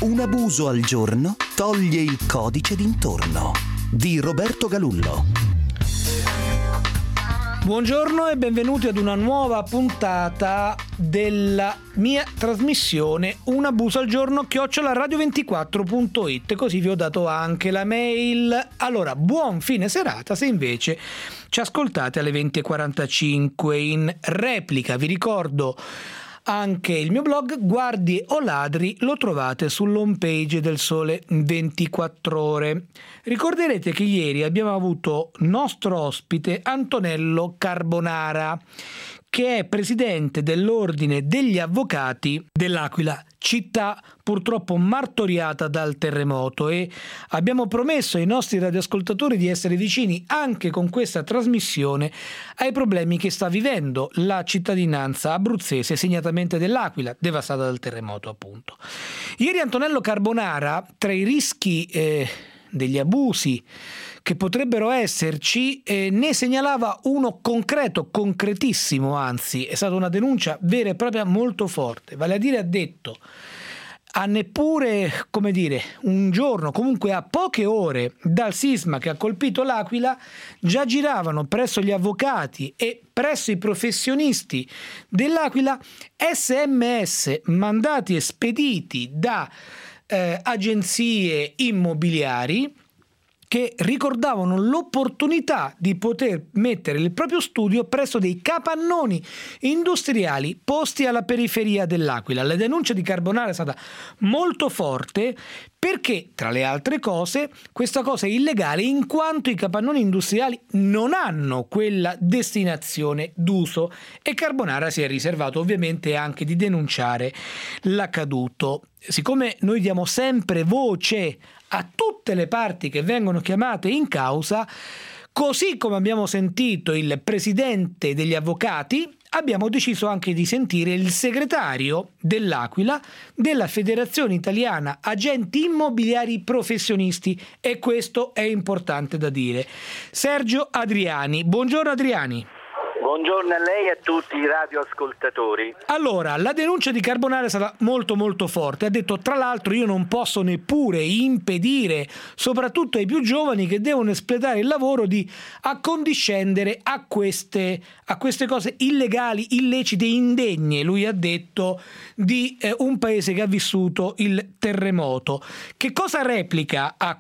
Un abuso al giorno toglie il codice d'intorno. Di Roberto Galullo. Buongiorno e benvenuti ad una nuova puntata della mia trasmissione Un abuso al giorno @radio24.it, così vi ho dato anche la mail. Allora, buon fine serata se invece ci ascoltate alle 20:45 in replica. Vi ricordo anche il mio blog Guardie o Ladri, lo trovate sull'home page del Sole 24 Ore. Ricorderete che ieri abbiamo avuto nostro ospite Antonello Carbonara, che è presidente dell'Ordine degli Avvocati dell'Aquila, città purtroppo martoriata dal terremoto, e abbiamo promesso ai nostri radioascoltatori di essere vicini anche con questa trasmissione ai problemi che sta vivendo la cittadinanza abruzzese, segnatamente dell'Aquila, devastata dal terremoto appunto. Ieri Antonello Carbonara, tra i rischi degli abusi che potrebbero esserci, ne segnalava uno concretissimo, anzi è stata una denuncia vera e propria molto forte, vale a dire ha detto a neppure, un giorno, comunque a poche ore dal sisma che ha colpito l'Aquila, già giravano presso gli avvocati e presso i professionisti dell'Aquila SMS mandati e spediti da agenzie immobiliari che ricordavano l'opportunità di poter mettere il proprio studio presso dei capannoni industriali posti alla periferia dell'Aquila. La denuncia di Carbonara è stata molto forte perché, tra le altre cose, questa cosa è illegale in quanto i capannoni industriali non hanno quella destinazione d'uso, e Carbonara si è riservato ovviamente anche di denunciare l'accaduto. Siccome noi diamo sempre voce a tutte le parti che vengono chiamate in causa, così come abbiamo sentito il presidente degli avvocati, abbiamo deciso anche di sentire il segretario dell'Aquila della Federazione Italiana Agenti Immobiliari Professionisti, e questo è importante da dire. Sergio Adriani. Buongiorno Adriani. Buongiorno a lei e a tutti i radioascoltatori. Allora, la denuncia di Carbonara è stata molto forte. Ha detto, tra l'altro, io non posso neppure impedire, soprattutto ai più giovani che devono espletare il lavoro, di accondiscendere a queste cose illegali, illecite, indegne, lui ha detto, di un paese che ha vissuto il terremoto. Che cosa replica a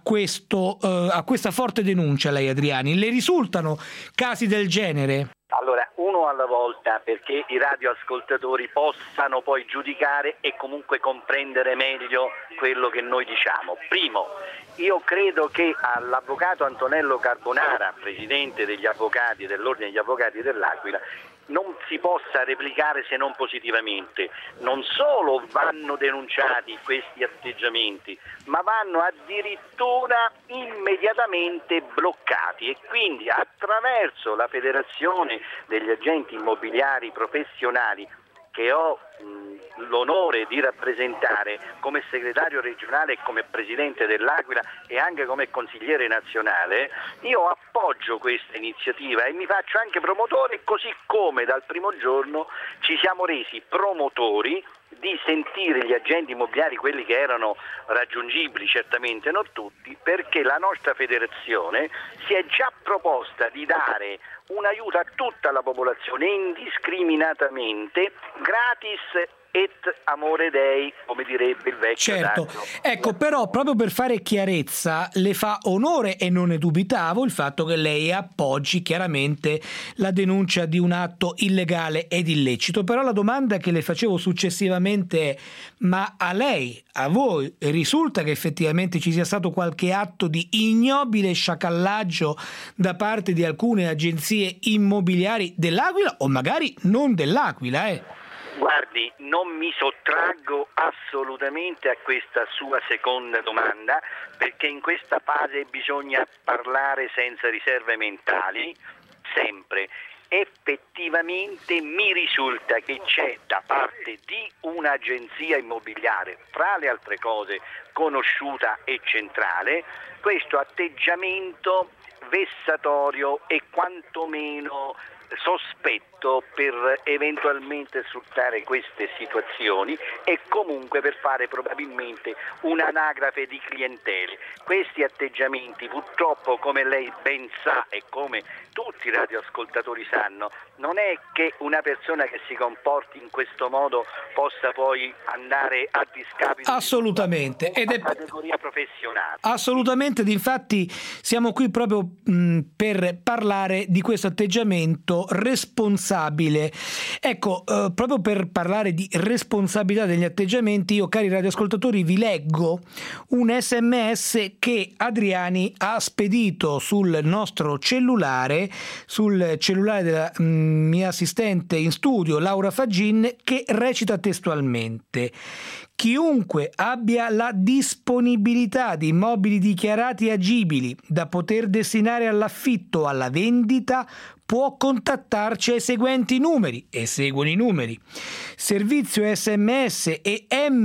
questa forte denuncia lei, Adriani? Le risultano casi del genere? Allora, uno alla volta, perché i radioascoltatori possano poi giudicare e comunque comprendere meglio quello che noi diciamo. Primo, io credo che all'avvocato Antonello Carbonara, presidente degli avvocati dell'Ordine degli Avvocati dell'Aquila, non si possa replicare se non positivamente. Non solo vanno denunciati questi atteggiamenti, ma vanno addirittura immediatamente bloccati, e quindi attraverso la Federazione degli Agenti Immobiliari Professionali, che ho l'onore di rappresentare come segretario regionale e come presidente dell'Aquila e anche come consigliere nazionale, io appoggio questa iniziativa e mi faccio anche promotore, così come dal primo giorno ci siamo resi promotori di sentire gli agenti immobiliari, quelli che erano raggiungibili, certamente non tutti, perché la nostra federazione si è già proposta di dare un aiuto a tutta la popolazione indiscriminatamente, gratis et amore Dei, come direbbe il vecchio. Certo, ecco, però proprio per fare chiarezza le fa onore, e non ne dubitavo, il fatto che lei appoggi chiaramente la denuncia di un atto illegale ed illecito. Però la domanda che le facevo successivamente è: ma a lei, a voi, risulta che effettivamente ci sia stato qualche atto di ignobile sciacallaggio da parte di alcune agenzie immobiliari dell'Aquila, o magari non dell'Aquila? Guardi, non mi sottraggo assolutamente a questa sua seconda domanda, perché in questa fase bisogna parlare senza riserve mentali, sempre. Effettivamente mi risulta che c'è da parte di un'agenzia immobiliare, fra le altre cose conosciuta e centrale, questo atteggiamento vessatorio e quantomeno sospetto appunto per eventualmente sfruttare queste situazioni e comunque per fare probabilmente un'anagrafe di clientele. Questi atteggiamenti purtroppo, come lei ben sa e come tutti i radioascoltatori sanno, non è che una persona che si comporti in questo modo possa poi andare a discapito assolutamente di una categoria professionale. Assolutamente, infatti siamo qui proprio per parlare di questo atteggiamento responsabile. Ecco, proprio per parlare di responsabilità degli atteggiamenti, io, cari radioascoltatori, vi leggo un SMS che Adriani ha spedito sul nostro cellulare, sul cellulare della mia assistente in studio Laura Fagin, che recita testualmente: chiunque abbia la disponibilità di immobili dichiarati agibili da poter destinare all'affitto o alla vendita può contattarci ai seguenti numeri, e seguono i numeri: servizio SMS e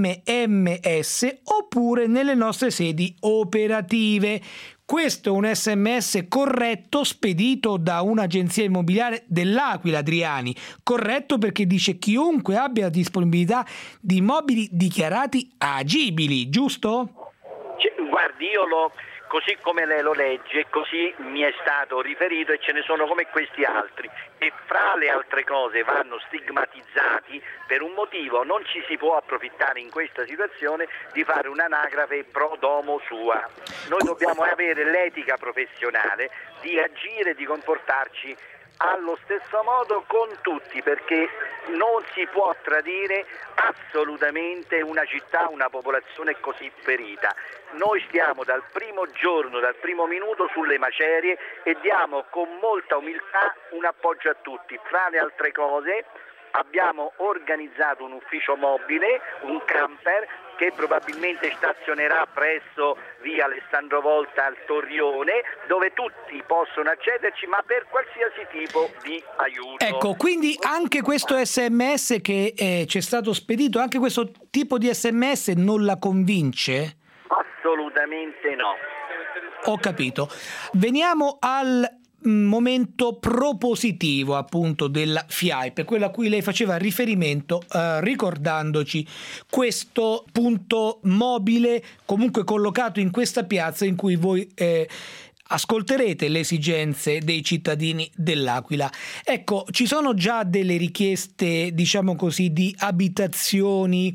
MMS, oppure nelle nostre sedi operative. Questo è un SMS corretto, spedito da un'agenzia immobiliare dell'Aquila, Adriani. Corretto perché dice chiunque abbia disponibilità di immobili dichiarati agibili, giusto? Guardi, così come lei lo legge, così mi è stato riferito, e ce ne sono come questi altri, e fra le altre cose vanno stigmatizzati per un motivo: non ci si può approfittare in questa situazione di fare un'anagrafe pro domo sua. Noi dobbiamo avere l'etica professionale di agire, di comportarci allo stesso modo con tutti, perché non si può tradire assolutamente una città, una popolazione così ferita. Noi stiamo dal primo giorno, dal primo minuto sulle macerie e diamo con molta umiltà un appoggio a tutti. Fra le altre cose abbiamo organizzato un ufficio mobile, un camper, che probabilmente stazionerà presso via Alessandro Volta al Torrione, dove tutti possono accederci, ma per qualsiasi tipo di aiuto. Ecco, quindi anche questo SMS che ci è stato spedito, anche questo tipo di SMS non la convince? Assolutamente no. Ho capito. Veniamo al momento propositivo appunto della FIAI, per quello a cui lei faceva riferimento, ricordandoci questo punto mobile comunque collocato in questa piazza in cui voi ascolterete le esigenze dei cittadini dell'Aquila. Ecco, ci sono già delle richieste, diciamo così, di abitazioni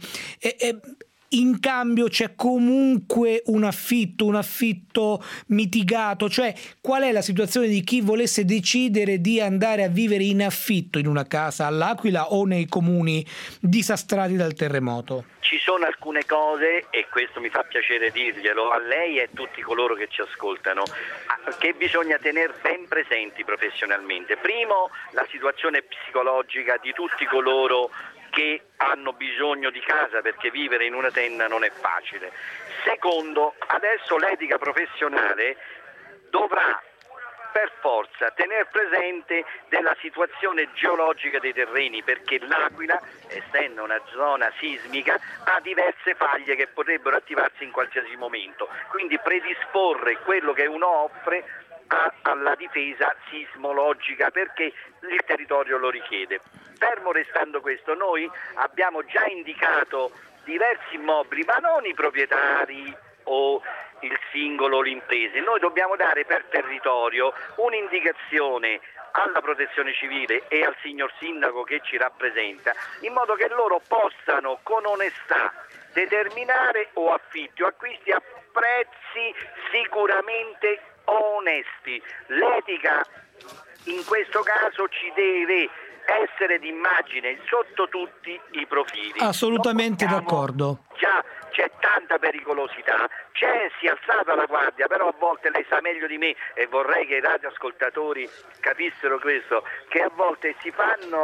in cambio c'è comunque un affitto mitigato, cioè qual è la situazione di chi volesse decidere di andare a vivere in affitto in una casa all'Aquila o nei comuni disastrati dal terremoto? Ci sono alcune cose, e questo mi fa piacere dirglielo a lei e a tutti coloro che ci ascoltano, che bisogna tenere ben presenti professionalmente. Primo, la situazione psicologica di tutti coloro che hanno bisogno di casa, perché vivere in una tenda non è facile. Secondo, adesso l'etica professionale dovrà per forza tener presente della situazione geologica dei terreni, perché l'Aquila, essendo una zona sismica, ha diverse faglie che potrebbero attivarsi in qualsiasi momento, quindi predisporre quello che uno offre alla difesa sismologica, perché il territorio lo richiede. Fermo restando questo, noi abbiamo già indicato diversi immobili, ma non i proprietari o il singolo o l'impresa. Noi dobbiamo dare per territorio un'indicazione alla protezione civile e al signor sindaco che ci rappresenta, in modo che loro possano con onestà determinare o affitti o acquisti a prezzi sicuramente onesti. L'etica in questo caso ci deve essere d'immagine sotto tutti i profili. Assolutamente d'accordo. Già c'è tanta pericolosità, si è alzata la guardia, però a volte lei sa meglio di me, e vorrei che i radioascoltatori capissero questo, che a volte si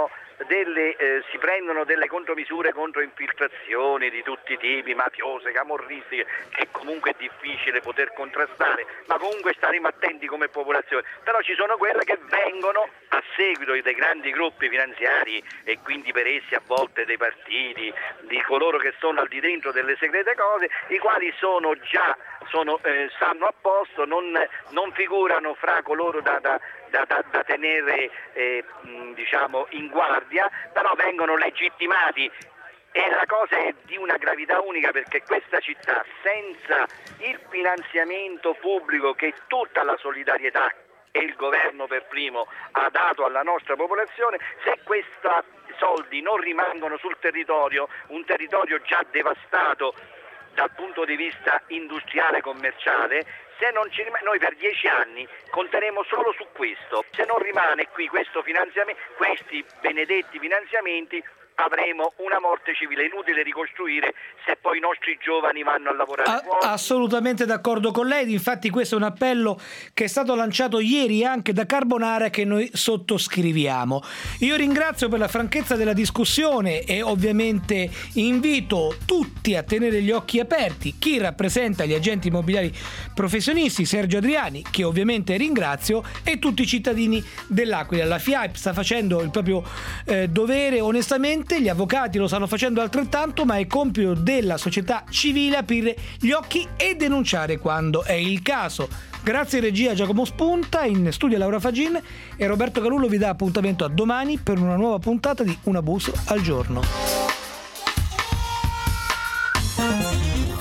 prendono delle contromisure contro infiltrazioni di tutti i tipi, mafiose, camorristiche, che comunque è difficile poter contrastare, ma comunque staremo attenti come popolazione. Però ci sono quelle che vengono a seguito dei grandi gruppi finanziari, e quindi per essi a volte dei partiti, di coloro che sono al di dentro delle segrete cose, i quali stanno a posto, non figurano fra coloro da da tenere diciamo in guardia, però vengono legittimati. E la cosa è di una gravità unica, perché questa città, senza il finanziamento pubblico che tutta la solidarietà e il governo per primo ha dato alla nostra popolazione, se questi soldi non rimangono sul territorio, un territorio già devastato dal punto di vista industriale e commerciale, se non ci rimane, noi per 10 anni conteremo solo su questo. Se non rimane qui questo finanziamento, questi benedetti finanziamenti, avremo una morte civile. Inutile ricostruire se poi i nostri giovani vanno a lavorare fuori. Assolutamente d'accordo con lei, infatti questo è un appello che è stato lanciato ieri anche da Carbonara, che noi sottoscriviamo. Io ringrazio per la franchezza della discussione e ovviamente invito tutti a tenere gli occhi aperti. Chi rappresenta gli agenti immobiliari professionisti, Sergio Adriani, che ovviamente ringrazio, e tutti i cittadini dell'Aquila. La FIAIP sta facendo il proprio dovere onestamente, gli avvocati lo stanno facendo altrettanto, ma è compito della società civile aprire gli occhi e denunciare quando è il caso. Grazie regia Giacomo Spunta, in studio Laura Fagin, e Roberto Galullo vi dà appuntamento a domani per una nuova puntata di Un abuso al giorno.